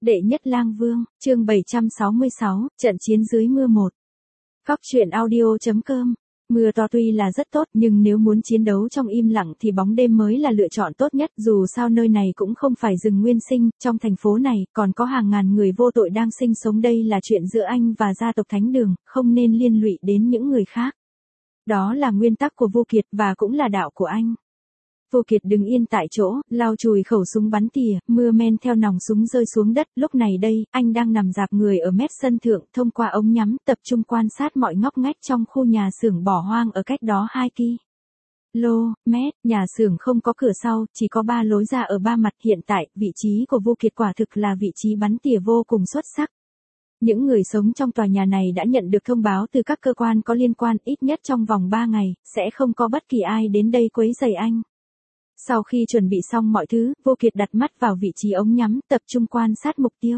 Đệ nhất lang vương, chương 766, trận chiến dưới mưa 1. Góc truyện audio.com. Mưa to tuy là rất tốt nhưng nếu muốn chiến đấu trong im lặng thì bóng đêm mới là lựa chọn tốt nhất. Dù sao nơi này cũng không phải rừng nguyên sinh, trong thành phố này còn có hàng ngàn người vô tội đang sinh sống, đây là chuyện giữa anh và gia tộc Thánh Đường, không nên liên lụy đến những người khác. Đó là nguyên tắc của Vô Kiệt và cũng là đạo của anh. Vô Kiệt đứng yên tại chỗ, lau chùi khẩu súng bắn tỉa, mưa men theo nòng súng rơi xuống đất. Lúc này đây, anh đang nằm rạp người ở mép sân thượng, thông qua ống nhắm, tập trung quan sát mọi ngóc ngách trong khu nhà xưởng bỏ hoang ở cách đó 2 km. Nhà xưởng không có cửa sau, chỉ có 3 lối ra ở 3 mặt. Hiện tại, vị trí của Vô Kiệt quả thực là vị trí bắn tỉa vô cùng xuất sắc. Những người sống trong tòa nhà này đã nhận được thông báo từ các cơ quan có liên quan, ít nhất trong vòng 3 ngày, sẽ không có bất kỳ ai đến đây quấy rầy anh. Sau khi chuẩn bị xong mọi thứ, Vô Kiệt đặt mắt vào vị trí ống nhắm, tập trung quan sát mục tiêu.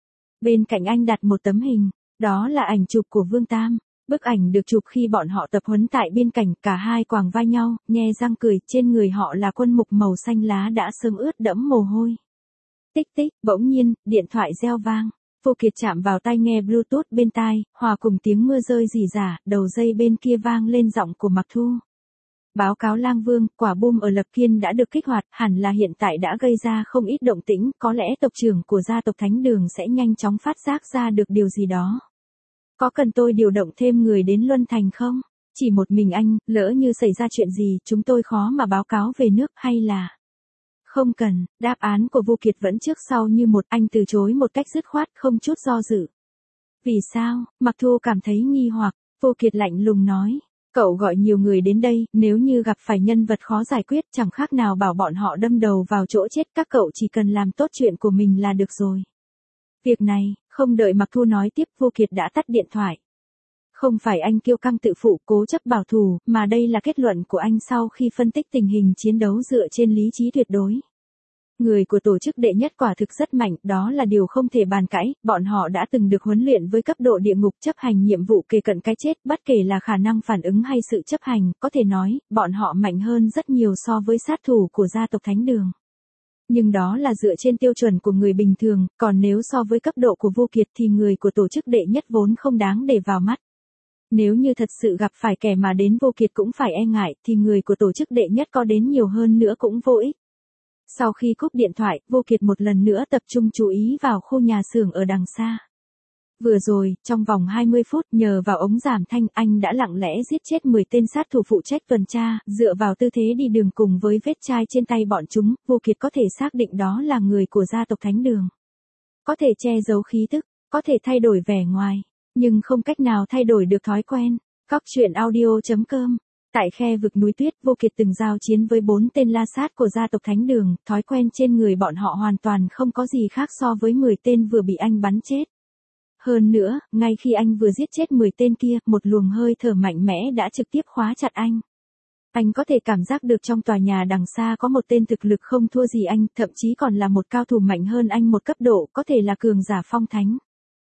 Bên cạnh anh đặt một tấm hình, đó là ảnh chụp của Vương Tam. Bức ảnh được chụp khi bọn họ tập huấn tại biên cảnh, cả hai quàng vai nhau, nhe răng cười, trên người họ là quân mục màu xanh lá đã sớm ướt đẫm mồ hôi. Tích tích, bỗng nhiên, điện thoại reo vang. Vô Kiệt chạm vào tai nghe Bluetooth bên tai, hòa cùng tiếng mưa rơi rỉ rả, đầu dây bên kia vang lên giọng của Mạc Thu. Báo cáo lang vương, quả bom ở Lập Kiên đã được kích hoạt, hẳn là hiện tại đã gây ra không ít động tĩnh, có lẽ tộc trưởng của gia tộc Thánh Đường sẽ nhanh chóng phát giác ra được điều gì đó. Có cần tôi điều động thêm người đến Luân Thành không? Chỉ một mình anh, lỡ như xảy ra chuyện gì, chúng tôi khó mà báo cáo về nước, hay là... Không cần, đáp án của Vô Kiệt vẫn trước sau như một, anh từ chối một cách dứt khoát, không chút do dự. Vì sao? Mạc Thu cảm thấy nghi hoặc. Vô Kiệt lạnh lùng nói. Cậu gọi nhiều người đến đây, nếu như gặp phải nhân vật khó giải quyết, chẳng khác nào bảo bọn họ đâm đầu vào chỗ chết, các cậu chỉ cần làm tốt chuyện của mình là được rồi. Việc này, không đợi Mạc Thu nói tiếp, Vô Kiệt đã tắt điện thoại. Không phải anh kiêu căng tự phụ, cố chấp bảo thủ, mà đây là kết luận của anh sau khi phân tích tình hình chiến đấu dựa trên lý trí tuyệt đối. Người của tổ chức đệ nhất quả thực rất mạnh, đó là điều không thể bàn cãi, bọn họ đã từng được huấn luyện với cấp độ địa ngục, chấp hành nhiệm vụ kề cận cái chết, bất kể là khả năng phản ứng hay sự chấp hành, có thể nói, bọn họ mạnh hơn rất nhiều so với sát thủ của gia tộc Thánh Đường. Nhưng đó là dựa trên tiêu chuẩn của người bình thường, còn nếu so với cấp độ của Vô Kiệt thì người của tổ chức đệ nhất vốn không đáng để vào mắt. Nếu như thật sự gặp phải kẻ mà đến Vô Kiệt cũng phải e ngại, thì người của tổ chức đệ nhất có đến nhiều hơn nữa cũng vô ích. Sau khi cúp điện thoại, Vô Kiệt một lần nữa tập trung chú ý vào khu nhà xưởng ở đằng xa. Vừa rồi, trong vòng 20 phút, nhờ vào ống giảm thanh, anh đã lặng lẽ giết chết 10 tên sát thủ phụ trách tuần tra, dựa vào tư thế đi đường cùng với vết chai trên tay bọn chúng, Vô Kiệt có thể xác định đó là người của gia tộc Thánh Đường. Có thể che giấu khí tức, có thể thay đổi vẻ ngoài, nhưng không cách nào thay đổi được thói quen. Góc truyện audio.com. Tại khe vực núi tuyết, Vô Kiệt từng giao chiến với 4 tên la sát của gia tộc Thánh Đường, thói quen trên người bọn họ hoàn toàn không có gì khác so với 10 tên vừa bị anh bắn chết. Hơn nữa, ngay khi anh vừa giết chết 10 tên kia, một luồng hơi thở mạnh mẽ đã trực tiếp khóa chặt anh. Anh có thể cảm giác được trong tòa nhà đằng xa có một tên thực lực không thua gì anh, thậm chí còn là một cao thủ mạnh hơn anh một cấp độ, có thể là cường giả phong thánh.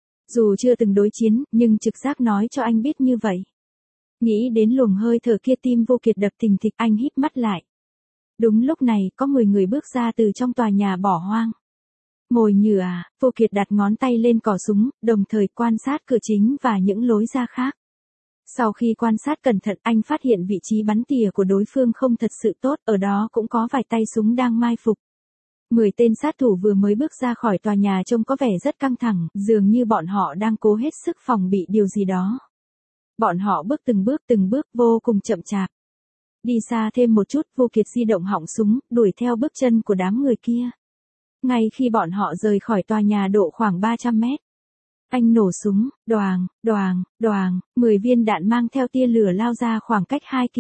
Dù chưa từng đối chiến, nhưng trực giác nói cho anh biết như vậy. Nghĩ đến luồng hơi thở kia, tim Vô Kiệt đập thình thịch, anh híp mắt lại. Đúng lúc này, có 10 người bước ra từ trong tòa nhà bỏ hoang. Mồi nhử à? Vô Kiệt đặt ngón tay lên cò súng, đồng thời quan sát cửa chính và những lối ra khác. Sau khi quan sát cẩn thận, anh phát hiện vị trí bắn tỉa của đối phương không thật sự tốt, ở đó cũng có vài tay súng đang mai phục. 10 tên sát thủ vừa mới bước ra khỏi tòa nhà trông có vẻ rất căng thẳng, dường như bọn họ đang cố hết sức phòng bị điều gì đó. Bọn họ bước từng bước vô cùng chậm chạp. Đi xa thêm một chút, Vô Kiệt di động họng súng, đuổi theo bước chân của đám người kia. Ngay khi bọn họ rời khỏi tòa nhà độ khoảng 300 mét. Anh nổ súng, đoàng, đoàng, đoàng, 10 viên đạn mang theo tia lửa lao ra khoảng cách 2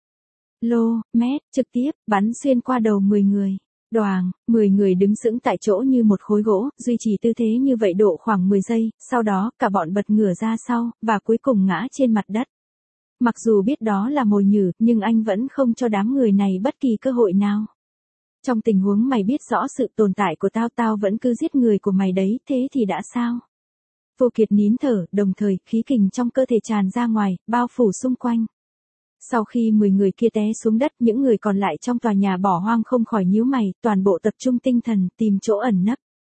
km, trực tiếp, bắn xuyên qua đầu 10 người. Đoàng, 10 người đứng sững tại chỗ như một khối gỗ, duy trì tư thế như vậy độ khoảng 10 giây, sau đó cả bọn bật ngửa ra sau, và cuối cùng ngã trên mặt đất. Mặc dù biết đó là mồi nhử, nhưng anh vẫn không cho đám người này bất kỳ cơ hội nào. Trong tình huống mày biết rõ sự tồn tại của tao vẫn cứ giết người của mày đấy, thế thì đã sao? Vô Kiệt nín thở, đồng thời, khí kình trong cơ thể tràn ra ngoài, bao phủ xung quanh. Sau khi 10 người kia té xuống đất, những người còn lại trong tòa nhà bỏ hoang không khỏi nhíu mày, toàn bộ tập trung tinh thần, tìm chỗ ẩn nấp.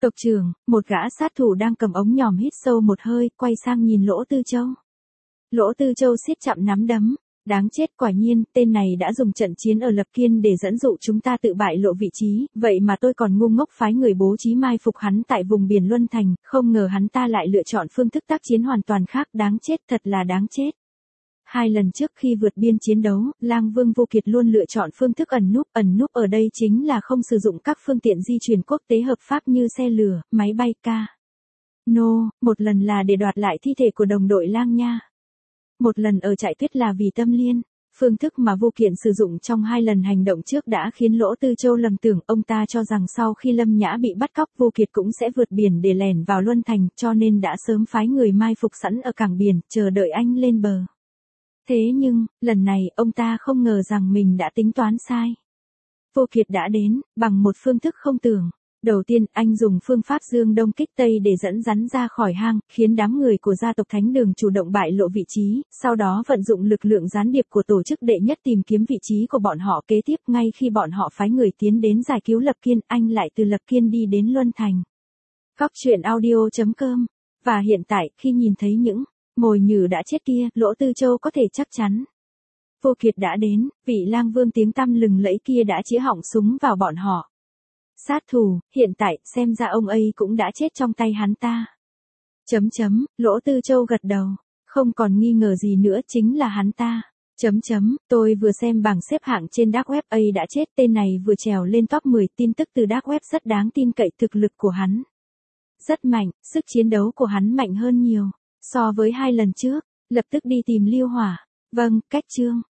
Tộc trưởng, một gã sát thủ đang cầm ống nhòm hít sâu một hơi, quay sang nhìn Lỗ Tư Châu. Lỗ Tư Châu siết chặt nắm đấm. Đáng chết, quả nhiên, tên này đã dùng trận chiến ở Lập Kiên để dẫn dụ chúng ta tự bại lộ vị trí, vậy mà tôi còn ngu ngốc phái người bố trí mai phục hắn tại vùng biển Luân Thành, không ngờ hắn ta lại lựa chọn phương thức tác chiến hoàn toàn khác, đáng chết, thật là đáng chết. 2 lần trước khi vượt biên chiến đấu, Lang Vương Vô Kiệt luôn lựa chọn phương thức ẩn núp ở đây chính là không sử dụng các phương tiện di chuyển quốc tế hợp pháp như xe lửa, máy bay một lần là để đoạt lại thi thể của đồng đội Lang Nha. Một lần ở trại tuyết là vì tâm liên. Phương thức mà Vô Kiện sử dụng trong 2 lần hành động trước đã khiến Lỗ Tư Châu lầm tưởng, ông ta cho rằng sau khi Lâm Nhã bị bắt cóc Vô Kiệt cũng sẽ vượt biển để lẻn vào Luân Thành, cho nên đã sớm phái người mai phục sẵn ở cảng biển, chờ đợi anh lên bờ. Thế nhưng, lần này ông ta không ngờ rằng mình đã tính toán sai. Vô Kiệt đã đến, bằng một phương thức không tưởng. Đầu tiên, anh dùng phương pháp dương đông kích tây để dẫn rắn ra khỏi hang, khiến đám người của gia tộc Thánh Đường chủ động bại lộ vị trí, sau đó vận dụng lực lượng gián điệp của tổ chức đệ nhất tìm kiếm vị trí của bọn họ. Kế tiếp, ngay khi bọn họ phái người tiến đến giải cứu Lập Kiên, anh lại từ Lập Kiên đi đến Luân Thành. Góc truyện audio.com. Và hiện tại, khi nhìn thấy những mồi nhử đã chết kia, Lỗ Tư Châu có thể chắc chắn. Vô Kiệt đã đến, vị Lang Vương tiếng tăm lừng lẫy kia đã chĩa họng súng vào bọn họ. Sát thủ, hiện tại, xem ra ông ấy cũng đã chết trong tay hắn ta. Lỗ Tư Châu gật đầu. Không còn nghi ngờ gì nữa, chính là hắn ta. Tôi vừa xem bảng xếp hạng trên Dark Web, ấy đã chết, tên này vừa trèo lên top 10, tin tức từ Dark Web rất đáng tin cậy, thực lực của hắn rất mạnh, sức chiến đấu của hắn mạnh hơn nhiều so với 2 lần trước. Lập tức đi tìm Liêu Hỏa. Vâng, cách chương.